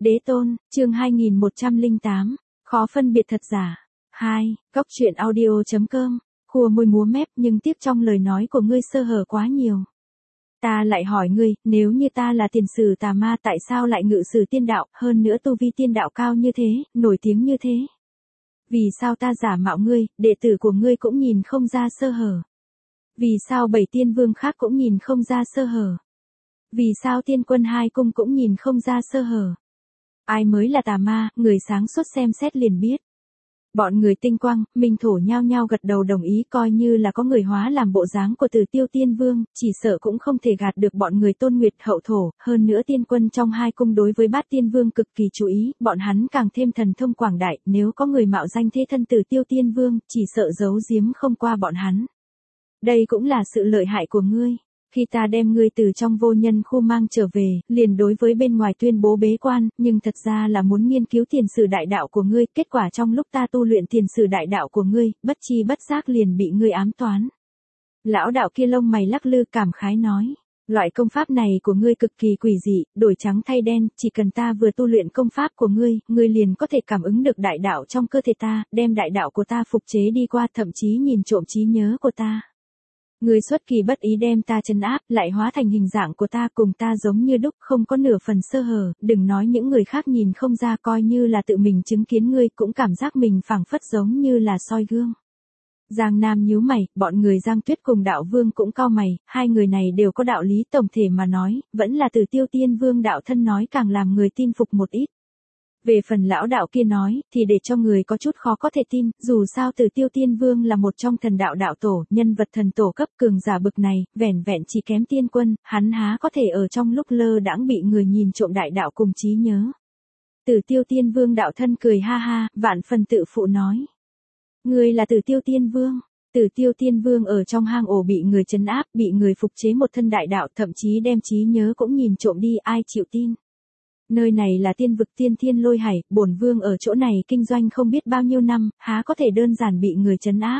Đế tôn, chương 2108, khó phân biệt thật giả. 2. Góc truyện audio.com, khua môi múa mép nhưng tiếc trong lời nói của ngươi sơ hở quá nhiều. Ta lại hỏi ngươi, nếu như ta là tiền sử tà ma tại sao lại ngự sử tiên đạo, hơn nữa tu vi tiên đạo cao như thế, nổi tiếng như thế? Vì sao ta giả mạo ngươi, đệ tử của ngươi cũng nhìn không ra sơ hở? Vì sao 7 tiên vương khác cũng nhìn không ra sơ hở? Vì sao tiên quân 2 cung cũng nhìn không ra sơ hở? Ai mới là tà ma, người sáng suốt xem xét liền biết. Bọn người tinh quang, minh thổ nhao nhao gật đầu đồng ý, coi như là có người hóa làm bộ dáng của Tử Tiêu Tiên Vương, chỉ sợ cũng không thể gạt được bọn người Tôn Nguyệt hậu thổ, hơn nữa tiên quân trong 2 cung đối với Bát Tiên Vương cực kỳ chú ý, bọn hắn càng thêm thần thông quảng đại, nếu có người mạo danh thế thân Tử Tiêu Tiên Vương, chỉ sợ giấu giếm không qua bọn hắn. Đây cũng là sự lợi hại của ngươi. Khi ta đem ngươi từ trong vô nhân khu mang trở về, liền đối với bên ngoài tuyên bố bế quan, nhưng thật ra là muốn nghiên cứu tiền sử đại đạo của ngươi, kết quả trong lúc ta tu luyện tiền sử đại đạo của ngươi, bất chi bất giác liền bị ngươi ám toán. Lão đạo kia lông mày lắc lư cảm khái nói, loại công pháp này của ngươi cực kỳ quỷ dị, đổi trắng thay đen, chỉ cần ta vừa tu luyện công pháp của ngươi, ngươi liền có thể cảm ứng được đại đạo trong cơ thể ta, đem đại đạo của ta phục chế đi qua, thậm chí nhìn trộm trí nhớ của ta. Ngươi xuất kỳ bất ý đem ta trấn áp, lại hóa thành hình dạng của ta, cùng ta giống như đúc, không có nửa phần sơ hở, đừng nói những người khác nhìn không ra, coi như là tự mình chứng kiến ngươi cũng cảm giác mình phảng phất giống như là soi gương. Giang Nam nhíu mày, bọn người Giang Tuyết cùng đạo vương cũng cau mày, hai người này đều có đạo lý, tổng thể mà nói, vẫn là Tử Tiêu Tiên Vương đạo thân nói càng làm người tin phục một ít. Về phần lão đạo kia nói, thì để cho người có chút khó có thể tin, dù sao Tử Tiêu Tiên Vương là một trong thần đạo đạo tổ, nhân vật thần tổ cấp cường giả bực này, vẻn vẹn chỉ kém tiên quân, hắn há có thể ở trong lúc lơ đãng bị người nhìn trộm đại đạo cùng trí nhớ. Tử Tiêu Tiên Vương đạo thân cười ha ha, vạn phần tự phụ nói. Ngươi là Tử Tiêu Tiên Vương. Tử Tiêu Tiên Vương ở trong hang ổ bị người trấn áp, bị người phục chế một thân đại đạo, thậm chí đem trí nhớ cũng nhìn trộm đi, ai chịu tin. Nơi này là tiên vực Tiên Thiên Lôi Hải, bổn vương ở chỗ này kinh doanh không biết bao nhiêu năm, há có thể đơn giản bị người trấn áp.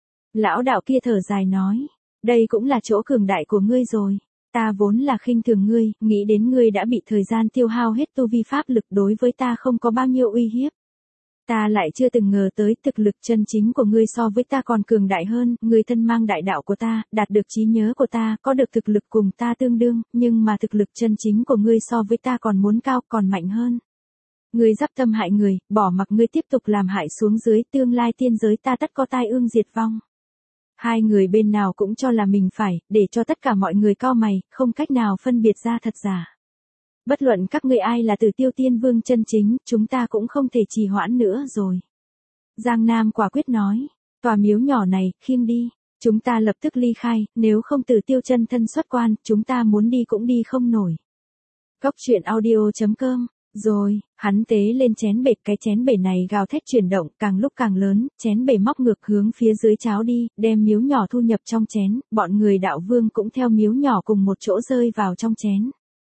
Lão đạo kia thở dài nói, đây cũng là chỗ cường đại của ngươi rồi. Ta vốn là khinh thường ngươi, nghĩ đến ngươi đã bị thời gian tiêu hao hết tu vi pháp lực, đối với ta không có bao nhiêu uy hiếp. Ta lại chưa từng ngờ tới thực lực chân chính của ngươi so với ta còn cường đại hơn, ngươi thân mang đại đạo của ta, đạt được trí nhớ của ta, có được thực lực cùng ta tương đương, nhưng mà thực lực chân chính của ngươi so với ta còn muốn cao, còn mạnh hơn. Ngươi giáp tâm hại người, bỏ mặc ngươi tiếp tục làm hại xuống dưới, tương lai tiên giới ta tất có tai ương diệt vong. Hai người bên nào cũng cho là mình phải, để cho tất cả mọi người cau mày, không cách nào phân biệt ra thật giả. Bất luận các ngươi ai là Tử Tiêu Tiên Vương chân chính, chúng ta cũng không thể trì hoãn nữa rồi. Giang Nam quả quyết nói, tòa miếu nhỏ này, khiêng đi, chúng ta lập tức ly khai, nếu không Tử Tiêu chân thân xuất quan, chúng ta muốn đi cũng đi không nổi. Góc truyện audio.com, rồi, hắn tế lên chén bể, cái chén bể này gào thét chuyển động, càng lúc càng lớn, chén bể móc ngược hướng phía dưới cháo đi, đem miếu nhỏ thu nhập trong chén, bọn người đạo vương cũng theo miếu nhỏ cùng một chỗ rơi vào trong chén.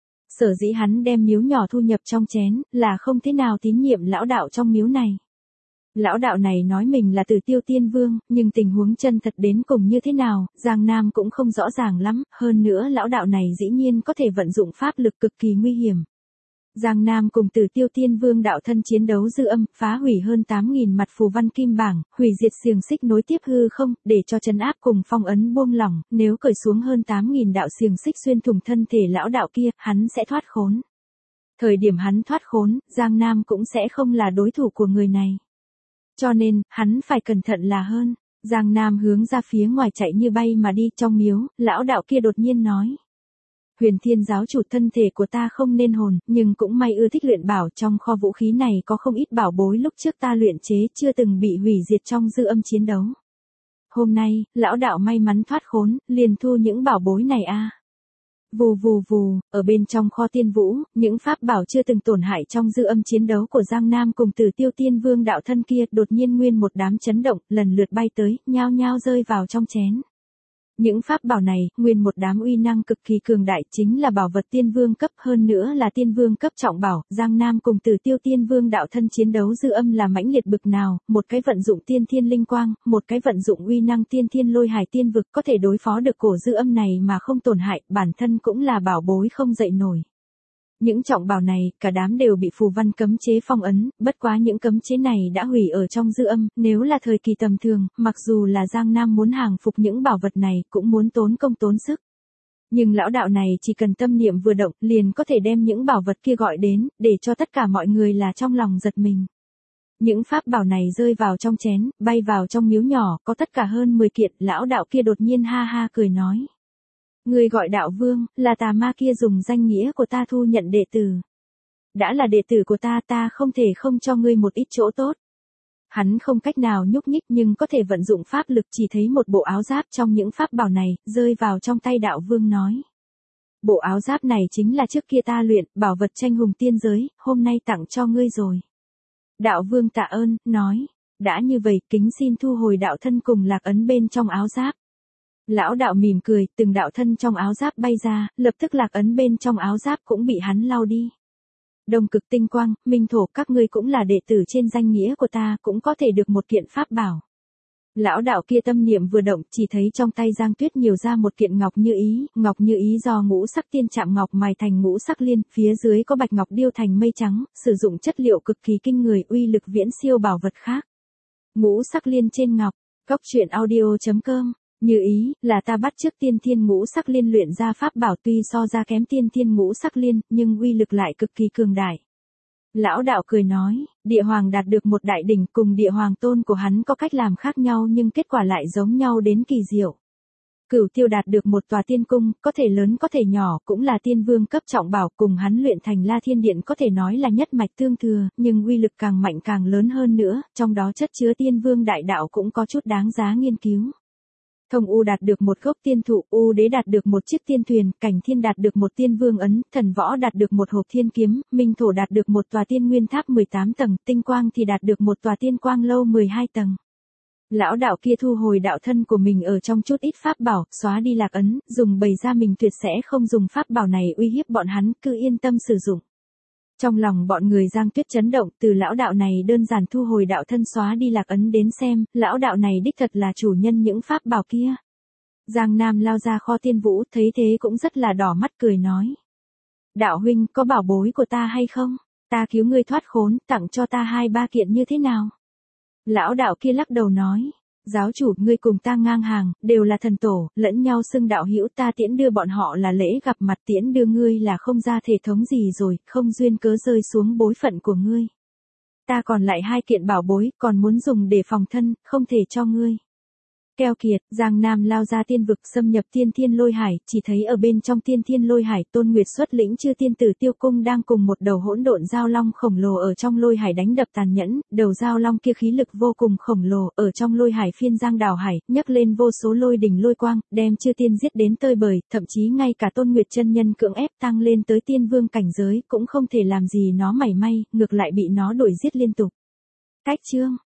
Sở dĩ hắn đem miếu nhỏ thu nhập trong chén, là không thế nào tín nhiệm lão đạo trong miếu này. Lão đạo này nói mình là Tử Tiêu Tiên Vương, nhưng tình huống chân thật đến cùng như thế nào, Giang Nam cũng không rõ ràng lắm, hơn nữa lão đạo này dĩ nhiên có thể vận dụng pháp lực cực kỳ nguy hiểm. Giang Nam cùng Tử Tiêu Tiên Vương đạo thân chiến đấu dư âm, phá hủy hơn 8.000 mặt phù văn kim bảng, hủy diệt xiềng xích nối tiếp hư không, để cho trấn áp cùng phong ấn buông lỏng, nếu cởi xuống hơn 8.000 đạo xiềng xích xuyên thủng thân thể lão đạo kia, hắn sẽ thoát khốn. Thời điểm hắn thoát khốn, Giang Nam cũng sẽ không là đối thủ của người này. Cho nên, hắn phải cẩn thận là hơn. Giang Nam hướng ra phía ngoài chạy như bay mà đi, trong miếu, lão đạo kia đột nhiên nói. Huyền Thiên giáo chủ, thân thể của ta không nên hồn, nhưng cũng may ưa thích luyện bảo, trong kho vũ khí này có không ít bảo bối lúc trước ta luyện chế chưa từng bị hủy diệt trong dư âm chiến đấu. Hôm nay, lão đạo may mắn thoát khốn, liền thu những bảo bối này a. Vù vù vù, ở bên trong kho tiên vũ, những pháp bảo chưa từng tổn hại trong dư âm chiến đấu của Giang Nam cùng Tử Tiêu Tiên Vương đạo thân kia, đột nhiên nguyên một đám chấn động, lần lượt bay tới, nhao nhao rơi vào trong chén. Những pháp bảo này, nguyên một đám uy năng cực kỳ cường đại, chính là bảo vật tiên vương cấp, hơn nữa là tiên vương cấp trọng bảo. Giang Nam cùng Tử Tiêu Tiên Vương đạo thân chiến đấu dư âm là mãnh liệt bực nào, một cái vận dụng tiên thiên linh quang, một cái vận dụng uy năng tiên thiên lôi hải tiên vực, có thể đối phó được cổ dư âm này mà không tổn hại, bản thân cũng là bảo bối không dậy nổi. Những trọng bảo này, cả đám đều bị phù văn cấm chế phong ấn, bất quá những cấm chế này đã hủy ở trong dư âm, nếu là thời kỳ tầm thường, mặc dù là Giang Nam muốn hàng phục những bảo vật này cũng muốn tốn công tốn sức. Nhưng lão đạo này chỉ cần tâm niệm vừa động, liền có thể đem những bảo vật kia gọi đến, để cho tất cả mọi người là trong lòng giật mình. Những pháp bảo này rơi vào trong chén, bay vào trong miếu nhỏ, có tất cả hơn 10 kiện, lão đạo kia đột nhiên ha ha cười nói. Người gọi đạo vương, là tà ma kia dùng danh nghĩa của ta thu nhận đệ tử. Đã là đệ tử của ta không thể không cho ngươi một ít chỗ tốt. Hắn không cách nào nhúc nhích nhưng có thể vận dụng pháp lực, chỉ thấy một bộ áo giáp trong những pháp bảo này, rơi vào trong tay đạo vương nói. Bộ áo giáp này chính là trước kia ta luyện, bảo vật tranh hùng tiên giới, hôm nay tặng cho ngươi rồi. Đạo vương tạ ơn, nói, đã như vậy, kính xin thu hồi đạo thân cùng lạc ấn bên trong áo giáp. Lão đạo mỉm cười, từng đạo thân trong áo giáp bay ra, lập tức lạc ấn bên trong áo giáp cũng bị hắn lau đi. Đông Cực Tinh Quang, Minh Thổ, các ngươi cũng là đệ tử trên danh nghĩa của ta, cũng có thể được một kiện pháp bảo. Lão đạo kia tâm niệm vừa động, chỉ thấy trong tay Giang Tuyết nhiều ra một kiện ngọc như ý do ngũ sắc tiên chạm ngọc mài thành ngũ sắc liên, phía dưới có bạch ngọc điêu thành mây trắng, sử dụng chất liệu cực kỳ kinh người, uy lực viễn siêu bảo vật khác. Ngũ sắc liên trên ngọc, Cốc Truyện Audio.com. Như ý, là ta bắt chước tiên thiên ngũ sắc liên luyện ra pháp bảo, tuy so ra kém tiên thiên ngũ sắc liên, nhưng uy lực lại cực kỳ cường đại. Lão đạo cười nói, địa hoàng đạt được một đại đỉnh, cùng địa hoàng tôn của hắn có cách làm khác nhau nhưng kết quả lại giống nhau đến kỳ diệu. Cửu Tiêu đạt được một tòa tiên cung, có thể lớn có thể nhỏ, cũng là tiên vương cấp trọng bảo, cùng hắn luyện thành La Thiên Điện có thể nói là nhất mạch tương thừa, nhưng uy lực càng mạnh càng lớn hơn nữa, trong đó chất chứa tiên vương đại đạo cũng có chút đáng giá nghiên cứu. Thông U đạt được một gốc tiên thụ, U Đế đạt được một chiếc tiên thuyền, Cảnh Thiên đạt được một tiên vương ấn, Thần Võ đạt được một hộp thiên kiếm, Minh Thổ đạt được một tòa tiên nguyên tháp 18 tầng, Tinh Quang thì đạt được một tòa tiên quang lâu 12 tầng. Lão đạo kia thu hồi đạo thân của mình ở trong chút ít pháp bảo, xóa đi lạc ấn, dùng bày ra mình tuyệt sẽ không dùng pháp bảo này uy hiếp bọn hắn, cứ yên tâm sử dụng. Trong lòng bọn người Giang Tuyết chấn động, từ lão đạo này đơn giản thu hồi đạo thân xóa đi lạc ấn đến xem, lão đạo này đích thật là chủ nhân những pháp bảo kia. Giang Nam lao ra kho tiên vũ, thấy thế cũng rất là đỏ mắt cười nói. Đạo huynh, có bảo bối của ta hay không? Ta cứu ngươi thoát khốn, tặng cho ta 2-3 kiện như thế nào? Lão đạo kia lắc đầu nói. Giáo chủ, ngươi cùng ta ngang hàng, đều là thần tổ, lẫn nhau xưng đạo hữu, ta tiễn đưa bọn họ là lễ gặp mặt, tiễn đưa ngươi là không ra thể thống gì rồi, không duyên cớ rơi xuống bối phận của ngươi. Ta còn lại 2 kiện bảo bối, còn muốn dùng để phòng thân, không thể cho ngươi. Keo kiệt, Giang Nam lao ra tiên vực xâm nhập tiên thiên lôi hải, chỉ thấy ở bên trong tiên thiên lôi hải, Tôn Nguyệt xuất lĩnh chư tiên tử Tiêu Cung đang cùng một đầu hỗn độn giao long khổng lồ ở trong lôi hải đánh đập tàn nhẫn, đầu giao long kia khí lực vô cùng khổng lồ, ở trong lôi hải phiên giang đảo hải, nhấc lên vô số lôi đỉnh lôi quang, đem chư tiên giết đến tơi bời, thậm chí ngay cả Tôn Nguyệt chân nhân cưỡng ép tăng lên tới tiên vương cảnh giới, cũng không thể làm gì nó mảy may, ngược lại bị nó đuổi giết liên tục. Cách chương